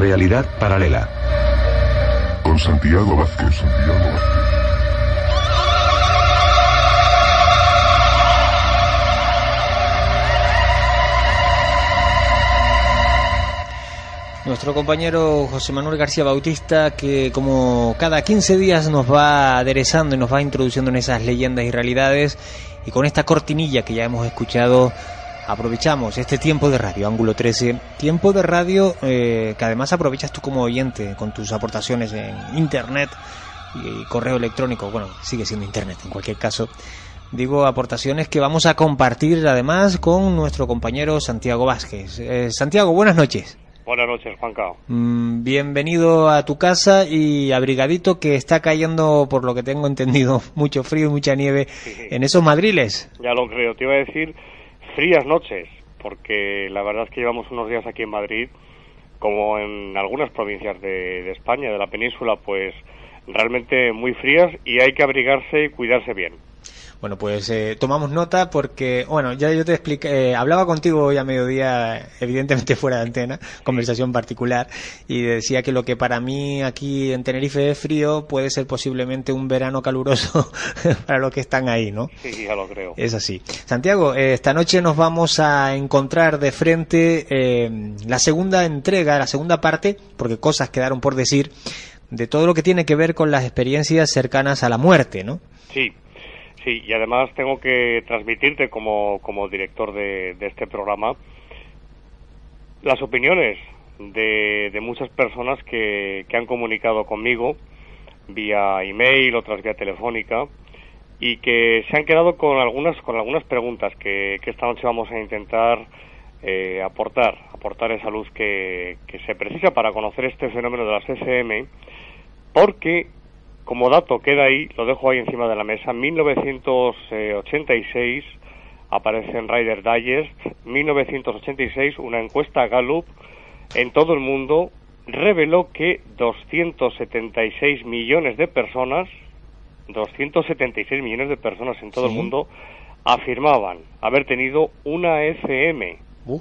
realidad paralela. Con Santiago Vázquez. Nuestro compañero José Manuel García Bautista, que como cada 15 días nos va aderezando y nos va introduciendo en esas leyendas y realidades, y con esta cortinilla que ya hemos escuchado, aprovechamos este tiempo de radio, Ángulo 13, tiempo de radio que además aprovechas tú como oyente con tus aportaciones en internet y correo electrónico. Bueno, sigue siendo internet en cualquier caso. Digo, aportaciones que vamos a compartir además con nuestro compañero Santiago Vázquez. Santiago, buenas noches. Buenas noches, Juanca. Bienvenido a tu casa y abrigadito, que está cayendo, por lo que tengo entendido, mucho frío y mucha nieve en esos madriles. Ya lo creo. Te iba a decir frías noches, porque la verdad es que llevamos unos días aquí en Madrid, como en algunas provincias de España, de la península, pues realmente muy frías, y hay que abrigarse y cuidarse bien. Bueno, pues tomamos nota porque, bueno, ya yo te expliqué, hablaba contigo hoy a mediodía, evidentemente fuera de antena, conversación particular, y decía que lo que para mí aquí en Tenerife es frío puede ser posiblemente un verano caluroso para los que están ahí, ¿no? Sí, ya lo creo. Es así. Santiago, esta noche nos vamos a encontrar de frente la segunda entrega, la segunda parte, porque cosas quedaron por decir, de todo lo que tiene que ver con las experiencias cercanas a la muerte, ¿no? Sí. Sí, y además tengo que transmitirte como director de este programa las opiniones de muchas personas que han comunicado conmigo vía email, otras vía telefónica, y que se han quedado con algunas preguntas que esta noche vamos a intentar aportar esa luz que se precisa para conocer este fenómeno de las CCM, porque como dato queda ahí, lo dejo ahí encima de la mesa, 1986, aparece en Reader's Digest, 1986, una encuesta Gallup en todo el mundo reveló que 276 millones de personas en todo el mundo afirmaban haber tenido una ECM.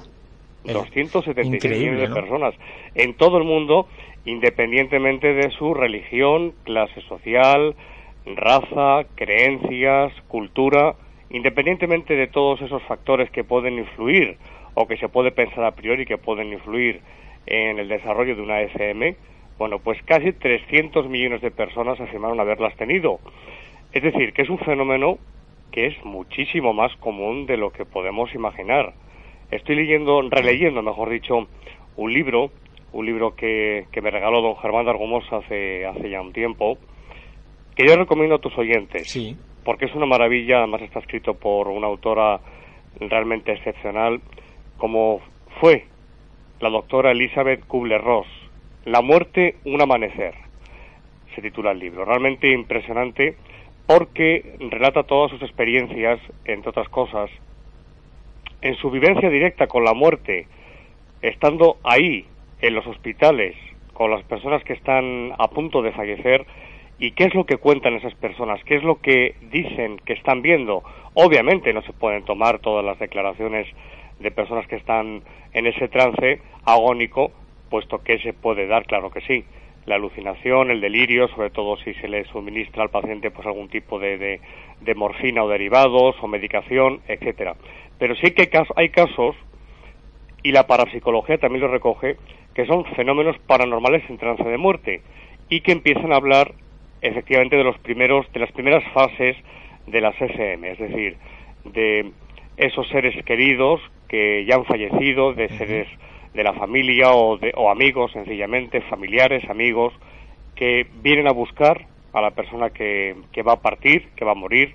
276 millones de personas en todo el mundo, independientemente de su religión, clase social, raza, creencias, cultura, independientemente de todos esos factores que pueden influir o que se puede pensar a priori que pueden influir en el desarrollo de una ECM, bueno, pues casi 300 millones de personas afirmaron haberlas tenido. Es decir, que es un fenómeno que es muchísimo más común de lo que podemos imaginar. Estoy releyendo, mejor dicho, un libro que me regaló don Germán de Argumos hace ya un tiempo, que yo recomiendo a tus oyentes, sí, porque es una maravilla. Además está escrito por una autora realmente excepcional, como fue la doctora Elizabeth Kubler-Ross. La muerte, un amanecer, se titula el libro. Realmente impresionante, porque relata todas sus experiencias, entre otras cosas, en su vivencia directa con la muerte, estando ahí, en los hospitales, con las personas que están a punto de fallecer, y qué es lo que cuentan esas personas, qué es lo que dicen que están viendo. Obviamente no se pueden tomar todas las declaraciones de personas que están en ese trance agónico, puesto que se puede dar, claro que sí, la alucinación, el delirio, sobre todo si se le suministra al paciente pues algún tipo de morfina o derivados o medicación, etcétera. Pero sí que hay casos, y la parapsicología también lo recoge, que son fenómenos paranormales en trance de muerte, y que empiezan a hablar efectivamente de las primeras fases de las SM, es decir, de esos seres queridos que ya han fallecido, de seres de la familia o amigos, sencillamente, familiares, amigos, que vienen a buscar a la persona que va a partir, que va a morir,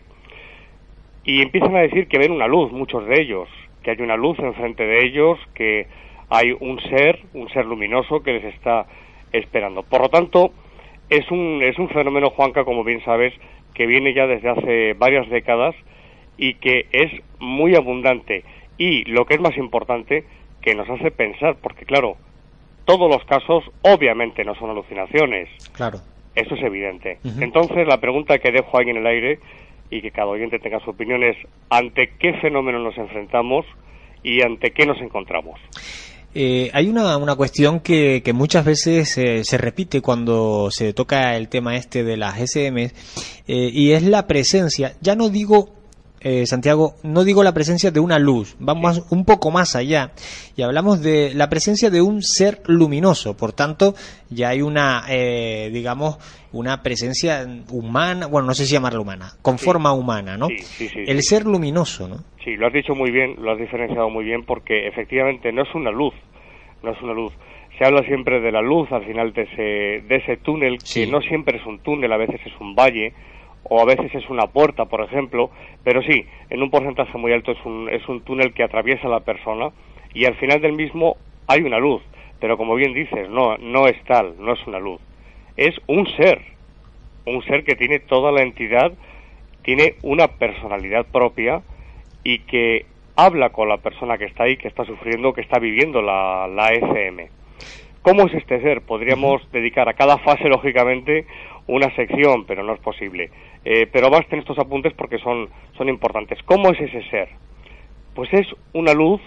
y empiezan a decir que ven una luz, muchos de ellos, que hay una luz enfrente de ellos, que hay un ser luminoso que les está esperando. Por lo tanto, es un fenómeno, Juanca, como bien sabes, que viene ya desde hace varias décadas y que es muy abundante. Y lo que es más importante, que nos hace pensar, porque claro, todos los casos obviamente no son alucinaciones. Claro. Eso es evidente. Entonces, la pregunta que dejo ahí en el aire, y que cada oyente tenga su opinión, es: ¿ante qué fenómeno nos enfrentamos y ante qué nos encontramos? Hay una cuestión que muchas veces se repite cuando se toca el tema este de las SM, y es la presencia, ya no digo, Santiago, no digo la presencia de una luz, vamos un poco más allá y hablamos de la presencia de un ser luminoso. Por tanto, ya hay una, digamos, una presencia humana, bueno, no sé si llamarla humana, con forma humana, ¿no? Sí, el ser luminoso, ¿no? Sí, lo has dicho muy bien, lo has diferenciado muy bien, porque efectivamente no es una luz, no es una luz. Se habla siempre de la luz al final de ese túnel, que no siempre es un túnel, a veces es un valle, o a veces es una puerta, por ejemplo, pero sí, en un porcentaje muy alto es un túnel que atraviesa a la persona, y al final del mismo hay una luz, pero como bien dices, no es tal, no es una luz, es un ser que tiene toda la entidad, tiene una personalidad propia, y que habla con la persona que está ahí, que está sufriendo, que está viviendo la SM. ¿Cómo es este ser? Podríamos dedicar a cada fase, lógicamente, una sección, pero no es posible. Pero basten estos apuntes porque son importantes. ¿Cómo es ese ser? Pues es una luz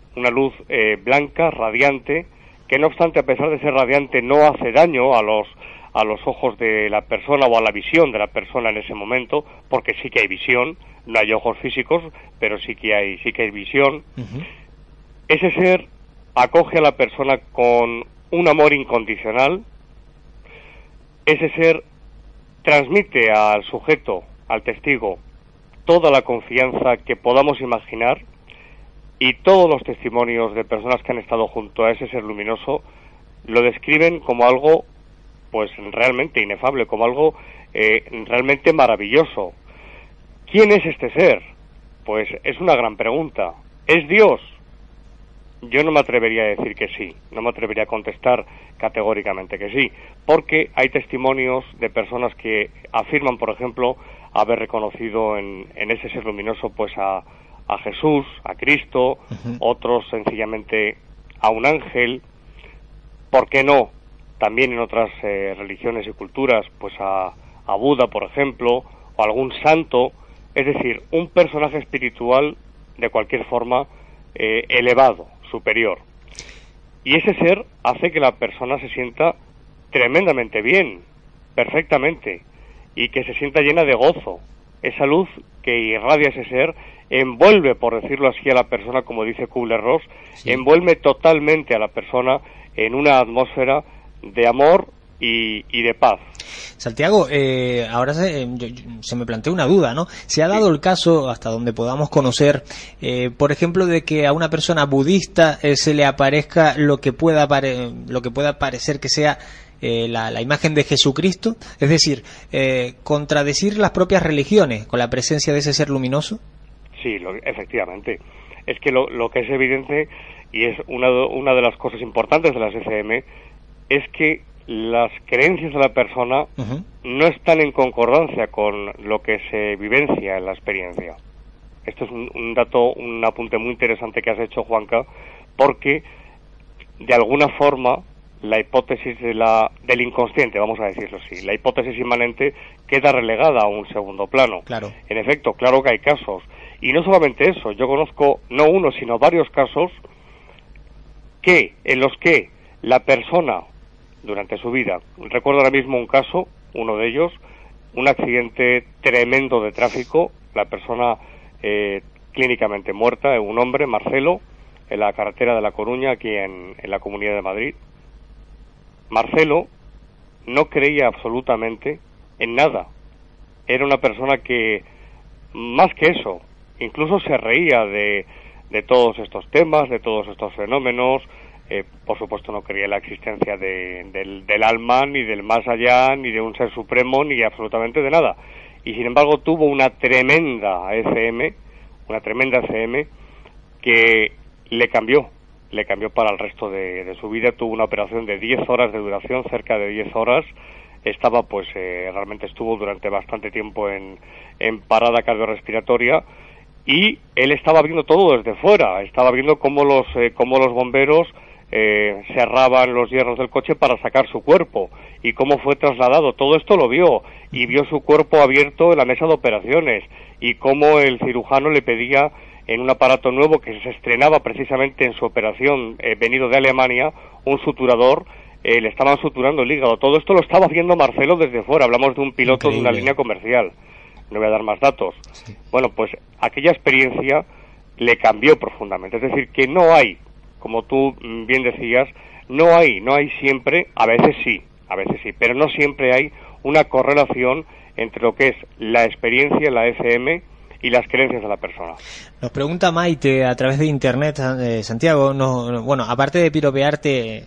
blanca, radiante, que no obstante, a pesar de ser radiante, no hace daño a los ojos de la persona o a la visión de la persona en ese momento, porque sí que hay visión, no hay ojos físicos, pero sí que hay visión. Ese ser acoge a la persona con un amor incondicional. Ese ser transmite al sujeto, al testigo, toda la confianza que podamos imaginar, y todos los testimonios de personas que han estado junto a ese ser luminoso lo describen como algo pues realmente inefable, como algo realmente maravilloso. ¿Quién es este ser? Pues es una gran pregunta. ¿Es Dios? Yo no me atrevería a decir que sí, no me atrevería a contestar categóricamente que sí, porque hay testimonios de personas que afirman, por ejemplo, haber reconocido en ese ser luminoso pues a Jesús, a Cristo, otros sencillamente a un ángel, ¿por qué no? También en otras religiones y culturas, pues a Buda, por ejemplo, o algún santo, es decir, un personaje espiritual de cualquier forma elevado, superior. Y ese ser hace que la persona se sienta tremendamente bien, perfectamente, y que se sienta llena de gozo. Esa luz que irradia ese ser envuelve, por decirlo así, a la persona, como dice Kubler-Ross, envuelve totalmente a la persona en una atmósfera de amor y de paz. Santiago, ahora se me plantea una duda, ¿no? ¿Se ha dado el caso, hasta donde podamos conocer, por ejemplo, de que a una persona budista se le aparezca lo que pueda parecer que sea la imagen de Jesucristo? Es decir, contradecir las propias religiones con la presencia de ese ser luminoso. Sí, efectivamente. Es que lo que es evidente, y es una de las cosas importantes de las SM, es que las creencias de la persona no están en concordancia con lo que se vivencia en la experiencia. Esto es un apunte muy interesante que has hecho, Juanca, porque de alguna forma la hipótesis del inconsciente, vamos a decirlo así, la hipótesis inmanente queda relegada a un segundo plano. Claro. En efecto, claro que hay casos. Y no solamente eso, yo conozco no uno, sino varios casos en los que la persona, durante su vida, recuerdo ahora mismo un caso, uno de ellos, un accidente tremendo de tráfico, la persona clínicamente muerta, un hombre, Marcelo, en la carretera de La Coruña, aquí en la Comunidad de Madrid. Marcelo no creía absolutamente en nada. Era una persona que, más que eso, incluso se reía de todos estos temas, de todos estos fenómenos. Por supuesto no creía en la existencia del alma, ni del más allá, ni de un ser supremo, ni absolutamente de nada. Y sin embargo tuvo una tremenda ECM que le cambió para el resto de su vida. Tuvo una operación de 10 horas de duración, cerca de 10 horas. Estaba realmente estuvo durante bastante tiempo en parada cardiorrespiratoria, y él estaba viendo todo desde fuera, estaba viendo cómo los bomberos cerraban los hierros del coche para sacar su cuerpo, y cómo fue trasladado. Todo esto lo vio, y vio su cuerpo abierto en la mesa de operaciones, y cómo el cirujano le pedía en un aparato nuevo que se estrenaba precisamente en su operación, venido de Alemania, un suturador. Le estaban suturando el hígado. Todo esto lo estaba haciendo Marcelo desde fuera. Hablamos de un piloto de una línea comercial. No voy a dar más datos. Sí. Bueno, pues aquella experiencia le cambió profundamente. Es decir, que no hay, como tú bien decías, no hay siempre, a veces sí, pero no siempre hay una correlación entre lo que es la experiencia, la FM, y las creencias de la persona. Nos pregunta Maite a través de internet, Santiago, bueno, aparte de piropearte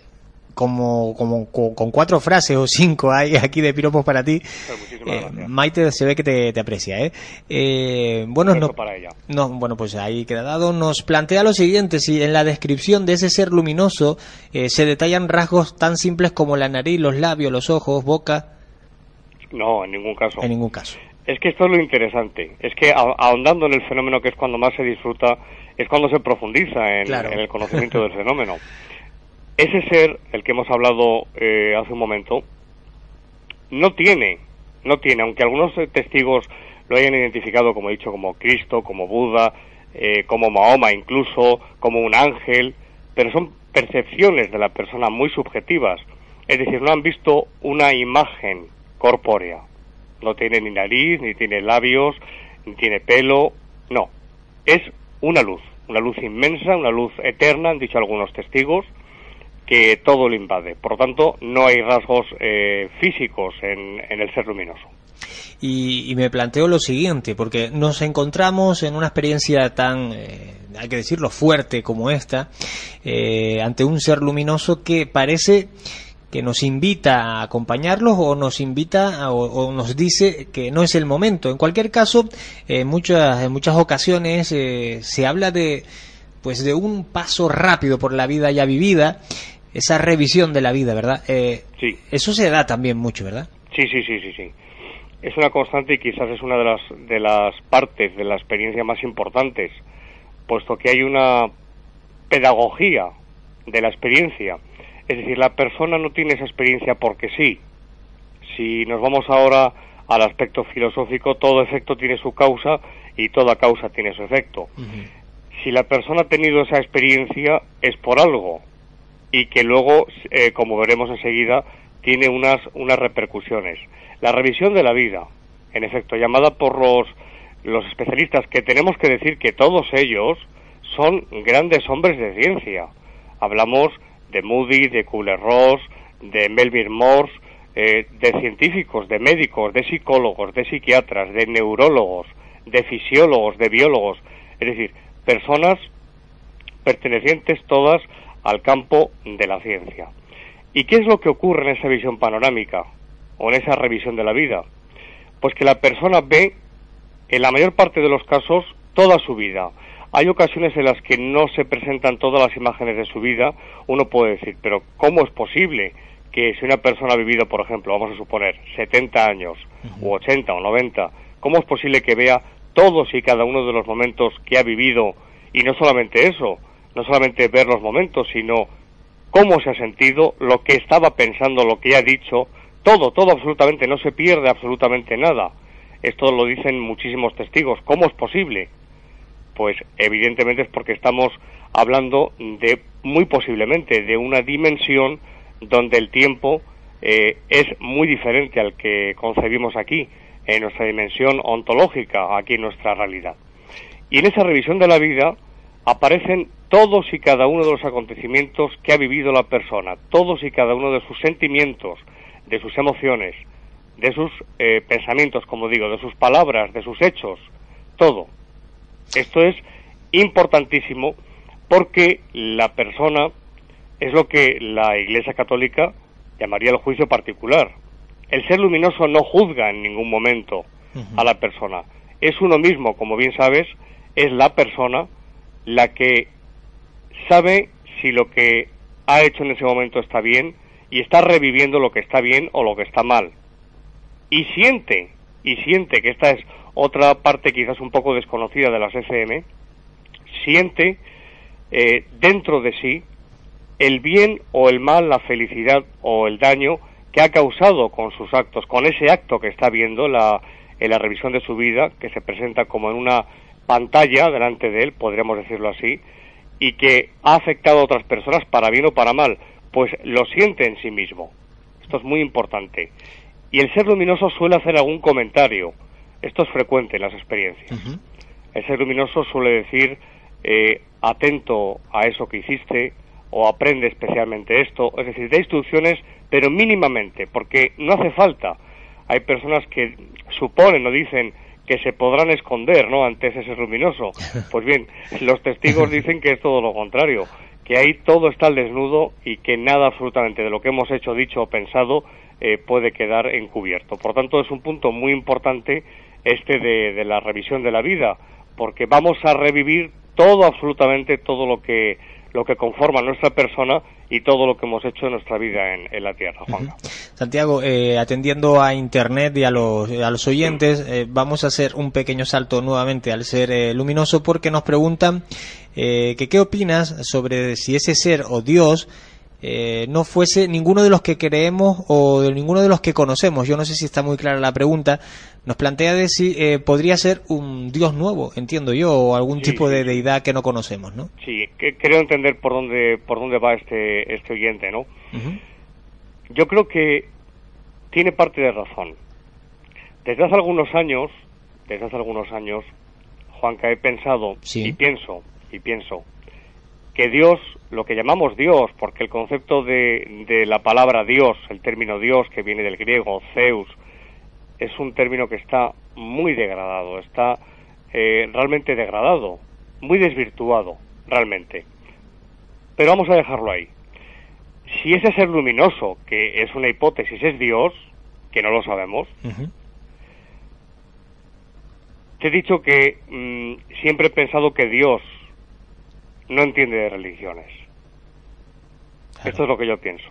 con 4 frases o 5 hay aquí de piropos para ti, Maite se ve que te aprecia, bueno, para ella. Bueno, pues ahí queda dado. Nos plantea lo siguiente: si en la descripción de ese ser luminoso se detallan rasgos tan simples como la nariz, los labios, los ojos, boca. No, en ningún caso. En ningún caso. Es que esto es lo interesante, es que ahondando en el fenómeno, que es cuando más se disfruta, es cuando se profundiza en el conocimiento del fenómeno. Ese ser, el que hemos hablado hace un momento, no tiene, aunque algunos testigos lo hayan identificado, como he dicho, como Cristo, como Buda, como Mahoma incluso, como un ángel, pero son percepciones de la persona muy subjetivas, es decir, no han visto una imagen corpórea, no tiene ni nariz, ni tiene labios, ni tiene pelo, no, es una luz inmensa, una luz eterna, han dicho algunos testigos, que todo lo invade. Por lo tanto, no hay rasgos físicos en el ser luminoso. Y me planteo lo siguiente, porque nos encontramos en una experiencia tan, hay que decirlo, fuerte como esta, ante un ser luminoso que parece que nos invita a acompañarlos, o nos invita o nos dice que no es el momento. En cualquier caso, en muchas ocasiones se habla de un paso rápido por la vida ya vivida, esa revisión de la vida, ¿verdad? Sí. Eso se da también mucho, ¿verdad? Sí. Es una constante y quizás es una de las partes de la experiencia más importantes, puesto que hay una pedagogía de la experiencia. Es decir, la persona no tiene esa experiencia porque sí. Si nos vamos ahora al aspecto filosófico, todo efecto tiene su causa y toda causa tiene su efecto. Uh-huh. Si la persona ha tenido esa experiencia es por algo, y que luego, como veremos enseguida, tiene unas repercusiones. La revisión de la vida, en efecto, llamada por los especialistas, que tenemos que decir que todos ellos son grandes hombres de ciencia. Hablamos de Moody, de Kubler-Ross, de Melville Morse, de científicos, de médicos, de psicólogos, de psiquiatras, de neurólogos, de fisiólogos, de biólogos, es decir, personas pertenecientes todas al campo de la ciencia. ¿Y qué es lo que ocurre en esa visión panorámica o en esa revisión de la vida? Pues que la persona ve, en la mayor parte de los casos, toda su vida. Hay ocasiones en las que no se presentan todas las imágenes de su vida. Uno puede decir, pero ¿cómo es posible que si una persona ha vivido, por ejemplo, vamos a suponer, 70 años, u 80 o 90, cómo es posible que vea todos y cada uno de los momentos que ha vivido? Y no solamente eso, no solamente ver los momentos, sino cómo se ha sentido, lo que estaba pensando, lo que ha dicho, todo absolutamente, no se pierde absolutamente nada. Esto lo dicen muchísimos testigos. ¿Cómo es posible? Pues evidentemente es porque estamos hablando de, muy posiblemente, de una dimensión donde el tiempo es muy diferente al que concebimos aquí, en nuestra dimensión ontológica, aquí en nuestra realidad. Y en esa revisión de la vida aparecen todos y cada uno de los acontecimientos que ha vivido la persona, todos y cada uno de sus sentimientos, de sus emociones, de sus pensamientos, como digo, de sus palabras, de sus hechos, todo. Esto es importantísimo porque la persona es lo que la Iglesia Católica llamaría el juicio particular. El ser luminoso no juzga en ningún momento a la persona. Es uno mismo, como bien sabes, es la persona la que sabe si lo que ha hecho en ese momento está bien y está reviviendo lo que está bien o lo que está mal. Y siente que esta es otra parte quizás un poco desconocida de las FM, siente dentro de sí el bien o el mal, la felicidad o el daño que ha causado con sus actos, con ese acto que está viendo en la revisión de su vida, que se presenta como en una pantalla delante de él, podríamos decirlo así, y que ha afectado a otras personas para bien o para mal, pues lo siente en sí mismo. Esto es muy importante. Y el ser luminoso suele hacer algún comentario. Esto es frecuente en las experiencias. Ujú. El ser luminoso suele decir, atento a eso que hiciste, o aprende especialmente esto, es decir, da instrucciones, pero mínimamente, porque no hace falta. Hay personas que suponen o dicen que se podrán esconder, ¿no?, ante ese ser luminoso. Pues bien, los testigos dicen que es todo lo contrario, que ahí todo está al desnudo y que nada absolutamente de lo que hemos hecho, dicho o pensado puede quedar encubierto. Por tanto, es un punto muy importante este de la revisión de la vida, porque vamos a revivir todo, absolutamente todo lo que conforma nuestra persona y todo lo que hemos hecho en nuestra vida en la Tierra, Juan. Santiago, atendiendo a Internet y a los oyentes, vamos a hacer un pequeño salto nuevamente al ser luminoso, porque nos preguntan que qué opinas sobre si ese ser o Dios no fuese ninguno de los que creemos o de ninguno de los que conocemos. Yo no sé si está muy clara la pregunta. Nos plantea de si podría ser un Dios nuevo, entiendo yo, o algún tipo de deidad que no conocemos, ¿no? Sí, creo entender por dónde va este oyente, ¿no? Uh-huh. Yo creo que tiene parte de razón. Desde hace algunos años, Juanca, he pensado y pienso que Dios, lo que llamamos Dios, porque el concepto de la palabra Dios, el término Dios que viene del griego, Zeus, es un término que está muy degradado, está realmente degradado, muy desvirtuado, realmente. Pero vamos a dejarlo ahí. Si ese ser luminoso, que es una hipótesis, es Dios, que no lo sabemos, uh-huh. Te he dicho que siempre he pensado que Dios no entiende de religiones. Claro. Esto es lo que yo pienso.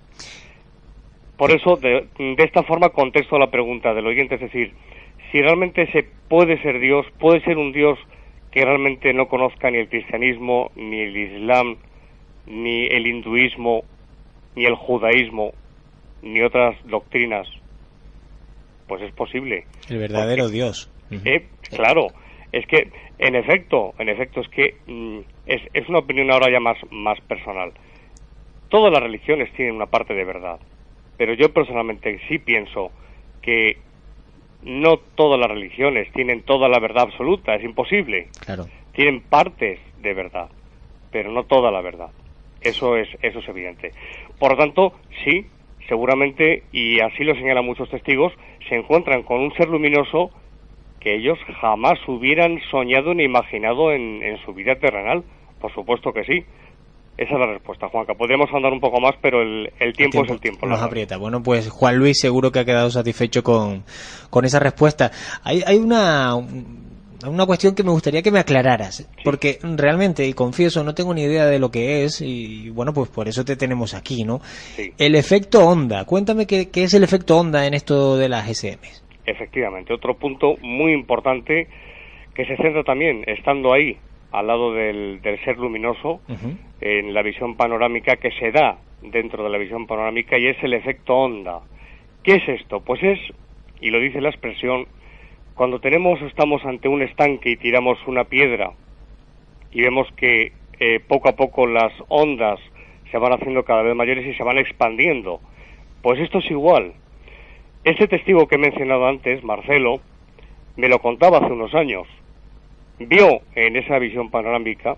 Por eso, de esta forma contesto la pregunta del oyente, es decir, si realmente se puede ser Dios, puede ser un Dios que realmente no conozca ni el cristianismo, ni el islam, ni el hinduismo, ni el judaísmo, ni otras doctrinas, pues es posible. El verdadero Dios. Uh-huh. Claro, es que, en efecto, es que es una opinión ahora ya más personal. Todas las religiones tienen una parte de verdad, pero yo personalmente sí pienso que no todas las religiones tienen toda la verdad absoluta, es imposible. Claro. Tienen partes de verdad, pero no toda la verdad. Eso es evidente. Por lo tanto, sí, seguramente, y así lo señalan muchos testigos, se encuentran con un ser luminoso que ellos jamás hubieran soñado ni imaginado en su vida terrenal. Por supuesto que sí. Esa es la respuesta, Juanca. Podríamos andar un poco más, pero el tiempo es el tiempo. Nos aprieta. Bueno, pues Juan Luis seguro que ha quedado satisfecho con esa respuesta. Hay una cuestión que me gustaría que me aclararas, sí. Porque realmente, y confieso, no tengo ni idea de lo que es, y bueno, pues por eso te tenemos aquí, ¿no? Sí. El efecto onda. Cuéntame qué es el efecto onda en esto de las GSMs. Efectivamente, otro punto muy importante que se centra también, estando ahí, al lado del ser luminoso, uh-huh. En la visión panorámica que se da dentro de la visión panorámica, y es el efecto onda. ¿Qué es esto? Pues es, y lo dice la expresión, cuando estamos ante un estanque y tiramos una piedra y vemos que poco a poco las ondas se van haciendo cada vez mayores y se van expandiendo. Pues esto es igual. Ese testigo que he mencionado antes, Marcelo, me lo contaba hace unos años. Vio en esa visión panorámica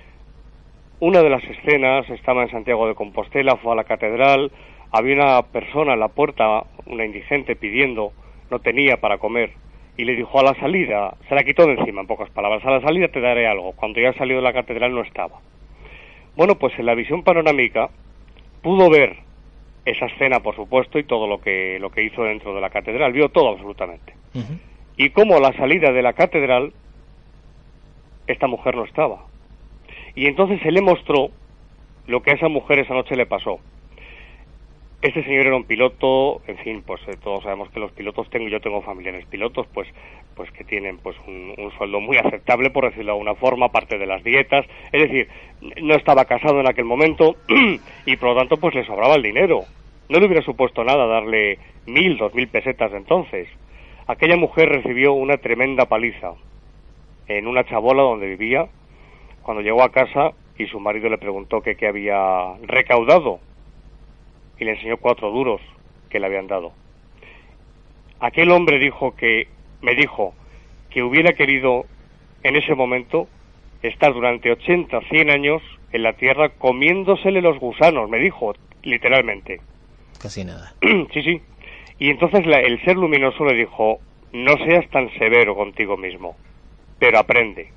una de las escenas, estaba en Santiago de Compostela, fue a la catedral, había una persona en la puerta, una indigente, pidiendo, no tenía para comer, y le dijo a la salida, se la quitó de encima, en pocas palabras, a la salida te daré algo. Cuando ya salió de la catedral no estaba. Bueno, pues en la visión panorámica pudo ver esa escena, por supuesto, y todo lo que hizo dentro de la catedral, vio todo absolutamente. Uh-huh. Y como a la salida de la catedral, esta mujer no estaba. Y entonces se le mostró lo que a esa mujer esa noche le pasó. Este señor era un piloto, en fin, pues todos sabemos que los pilotos yo tengo familiares pilotos, pues que tienen pues un sueldo muy aceptable, por decirlo de alguna forma, aparte de las dietas. Es decir, no estaba casado en aquel momento y por lo tanto pues le sobraba el dinero. No le hubiera supuesto nada darle 1.000, 2.000 pesetas de entonces. Aquella mujer recibió una tremenda paliza. en una chabola donde vivía, cuando llegó a casa y su marido le preguntó que qué había recaudado y le enseñó 4 duros que le habían dado. Aquel hombre me dijo que hubiera querido en ese momento estar durante 80, 100 años en la tierra comiéndosele los gusanos, me dijo, literalmente. Casi nada. Sí. Y entonces el ser luminoso le dijo, no seas tan severo contigo mismo, pero aprende.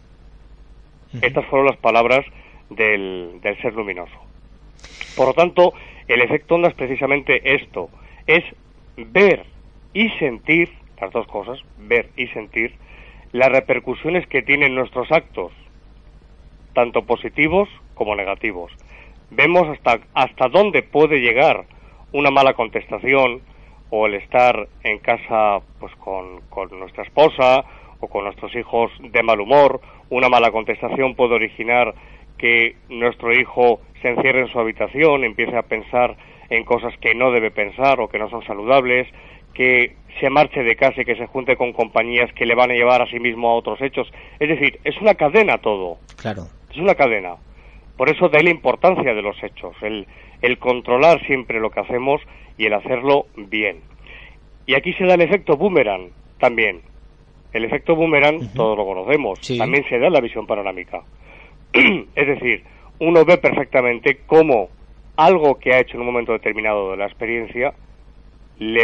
Estas fueron las palabras del ser luminoso. Por lo tanto, el efecto onda es precisamente esto, es ver y sentir, las dos cosas, ver y sentir, las repercusiones que tienen nuestros actos, tanto positivos como negativos. Vemos hasta dónde puede llegar una mala contestación, o el estar en casa pues con nuestra esposa o con nuestros hijos de mal humor. Una mala contestación puede originar que nuestro hijo se encierre en su habitación, empiece a pensar en cosas que no debe pensar o que no son saludables, que se marche de casa y que se junte con compañías que le van a llevar a sí mismo a otros hechos. Es decir, es una cadena todo. Claro. Es una cadena. Por eso de ahí la importancia de los hechos, el controlar siempre lo que hacemos y el hacerlo bien. Y aquí se da el efecto boomerang también. El efecto boomerang, todos lo conocemos, sí. También se da en la visión panorámica. Es decir, uno ve perfectamente cómo algo que ha hecho en un momento determinado de la experiencia le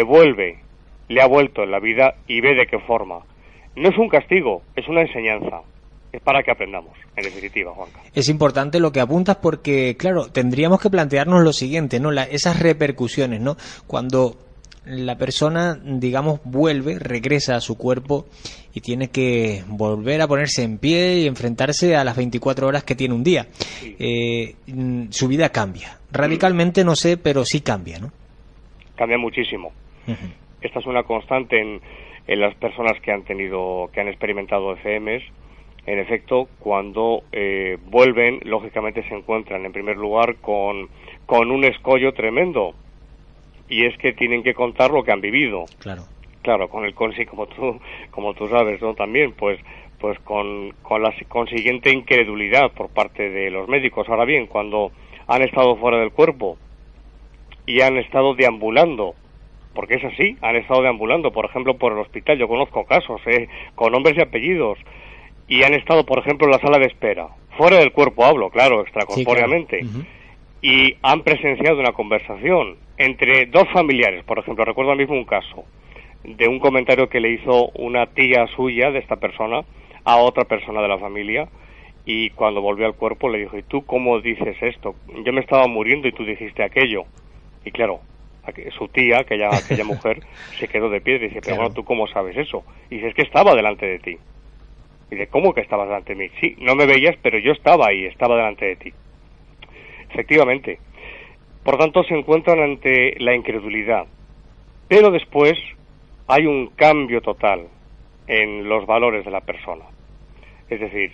ha vuelto en la vida y ve de qué forma. No es un castigo, es una enseñanza. Es para que aprendamos, en definitiva, Juanca. Es importante lo que apuntas porque, claro, tendríamos que plantearnos lo siguiente, ¿no? Esas repercusiones, ¿no? Cuando la persona, digamos, regresa a su cuerpo y tiene que volver a ponerse en pie y enfrentarse a las 24 horas que tiene un día. Sí. Su vida cambia. Radicalmente, no sé, pero sí cambia, ¿no? Cambia muchísimo. Uh-huh. Esta es una constante en las personas que han experimentado ECMs. En efecto, cuando vuelven, lógicamente se encuentran en primer lugar con un escollo tremendo, y es que tienen que contar lo que han vivido. Claro, con el como tú sabes, ¿no? También, pues con la consiguiente incredulidad por parte de los médicos. Ahora bien, cuando han estado fuera del cuerpo y han estado deambulando, porque es así, han estado deambulando, por ejemplo, por el hospital. Yo conozco casos, con nombres y apellidos. Y han estado, por ejemplo, en la sala de espera, fuera del cuerpo hablo, claro, extracorpóreamente, sí, claro. Uh-huh. Y han presenciado una conversación entre dos familiares, por ejemplo, recuerdo ahora mismo un caso, de un comentario que le hizo una tía suya de esta persona a otra persona de la familia, y cuando volvió al cuerpo le dijo, ¿y tú cómo dices esto? Yo me estaba muriendo y tú dijiste aquello. Y claro, su tía, aquella mujer, se quedó de pie y dice, pero bueno, ¿tú cómo sabes eso? Y dice, es que estaba delante de ti. Y de ¿cómo que estabas delante de mí? Sí, no me veías, pero yo estaba ahí, estaba delante de ti. Efectivamente. Por tanto, se encuentran ante la incredulidad. Pero después hay un cambio total en los valores de la persona. Es decir,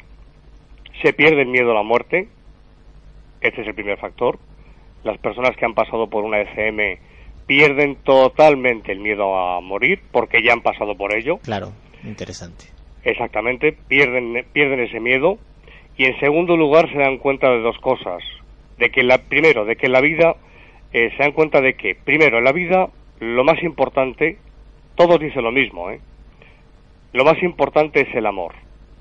se pierde el miedo a la muerte. Este es el primer factor. Las personas que han pasado por una ECM pierden totalmente el miedo a morir porque ya han pasado por ello. Claro, interesante. Exactamente, pierden ese miedo, y en segundo lugar se dan cuenta de dos cosas. Primero, de que en la vida se dan cuenta de que, primero, en la vida lo más importante, todos dicen lo mismo, lo más importante es el amor.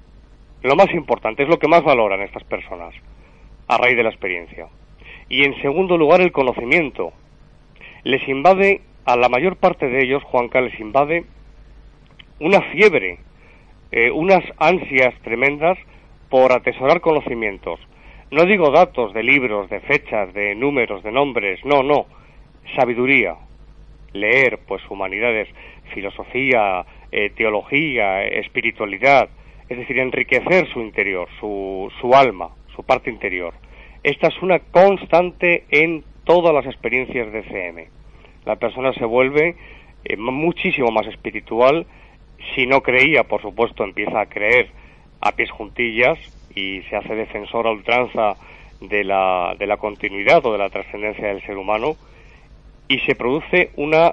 Lo más importante, es lo que más valoran estas personas a raíz de la experiencia. Y en segundo lugar, el conocimiento. Les invade, a la mayor parte de ellos, Juanca, les invade una fiebre, unas ansias tremendas por atesorar conocimientos. No digo datos de libros, de fechas, de números, de nombres, no, sabiduría. Leer, pues, humanidades, filosofía, teología, espiritualidad, es decir, enriquecer su interior, su alma, su parte interior. Esta es una constante en todas las experiencias de ECM. La persona se vuelve muchísimo más espiritual. Si no creía, por supuesto, empieza a creer a pies juntillas y se hace defensor a ultranza de la continuidad o de la trascendencia del ser humano, y se produce una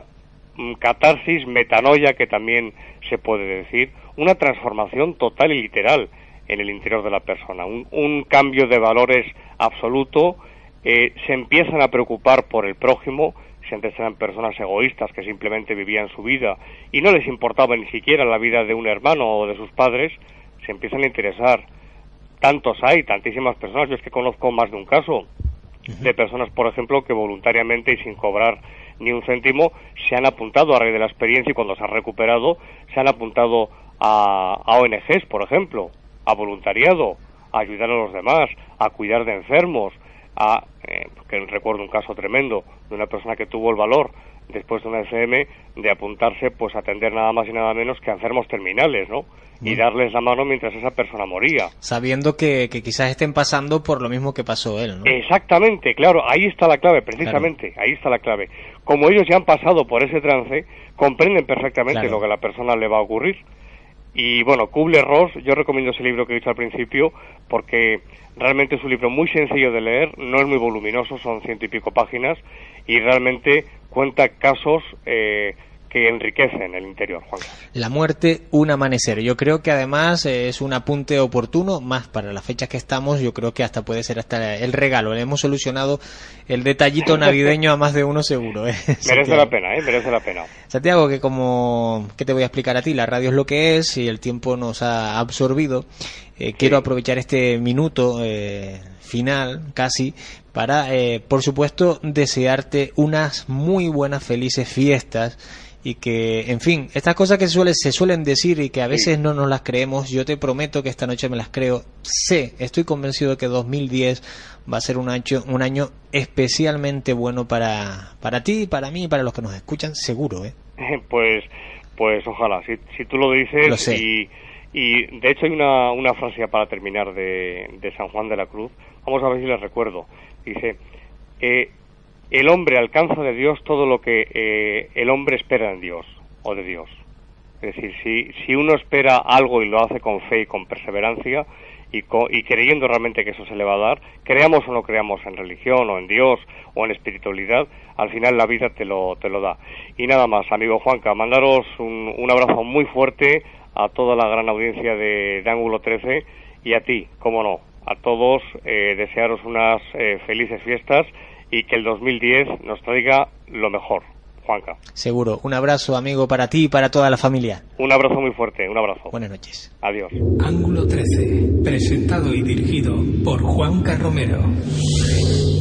catarsis, metanoia, que también se puede decir, una transformación total y literal. en el interior de la persona, un cambio de valores absoluto. Se empiezan a preocupar por el prójimo. Si antes eran personas egoístas que simplemente vivían su vida y no les importaba ni siquiera la vida de un hermano o de sus padres, se empiezan a interesar. Tantísimas personas. Yo es que conozco más de un caso de personas, por ejemplo, que voluntariamente y sin cobrar ni un céntimo se han apuntado a raíz de la experiencia, y cuando se han recuperado se han apuntado a ONGs, por ejemplo, a voluntariado, a ayudar a los demás, a cuidar de enfermos, que recuerdo un caso tremendo de una persona que tuvo el valor, después de una FM, de apuntarse pues a atender nada más y nada menos que a enfermos terminales, ¿no? Y darles la mano mientras esa persona moría. Sabiendo que quizás estén pasando por lo mismo que pasó él, ¿no? Exactamente, claro, ahí está la clave, precisamente, claro. Ahí está la clave. Como ellos ya han pasado por ese trance, comprenden perfectamente lo que a la persona le va a ocurrir. Y bueno, Kubler-Ross, yo recomiendo ese libro que he dicho al principio, porque realmente es un libro muy sencillo de leer, no es muy voluminoso, son 100 y pico páginas, y realmente cuenta casos que enriquecen el interior, Juan. La muerte, un amanecer. Yo creo que además es un apunte oportuno, más para las fechas que estamos. Yo creo que hasta puede ser hasta el regalo. Le hemos solucionado el detallito navideño a más de uno seguro. Merece la pena, merece la pena. Santiago, que como, ¿qué te voy a explicar a ti? La radio es lo que es y el tiempo nos ha absorbido. Quiero aprovechar este minuto final, casi, para, por supuesto, desearte unas muy buenas, felices fiestas. Y que, en fin, estas cosas que se suelen decir y que a veces no nos las creemos, yo te prometo que esta noche me las creo. Estoy convencido de que 2010 va a ser un año especialmente bueno para ti, para mí y para los que nos escuchan, seguro, ¿eh? Pues ojalá, si tú lo dices. Lo sé. Y de hecho hay una frase para terminar de San Juan de la Cruz. Vamos a ver si la recuerdo. Dice: el hombre alcanza de Dios todo lo que el hombre espera en Dios o de Dios. Es decir, si uno espera algo y lo hace con fe y con perseverancia y creyendo realmente que eso se le va a dar, creamos o no creamos en religión o en Dios o en espiritualidad, al final la vida te lo da. Y nada más, amigo Juanca, mandaros un abrazo muy fuerte a toda la gran audiencia de Ángulo 13 y a ti, cómo no, a todos, desearos unas felices fiestas y que el 2010 nos traiga lo mejor, Juanca. Seguro. Un abrazo, amigo, para ti y para toda la familia. Un abrazo muy fuerte, un abrazo. Buenas noches. Adiós. Ángulo 13, presentado y dirigido por Juanca Romero.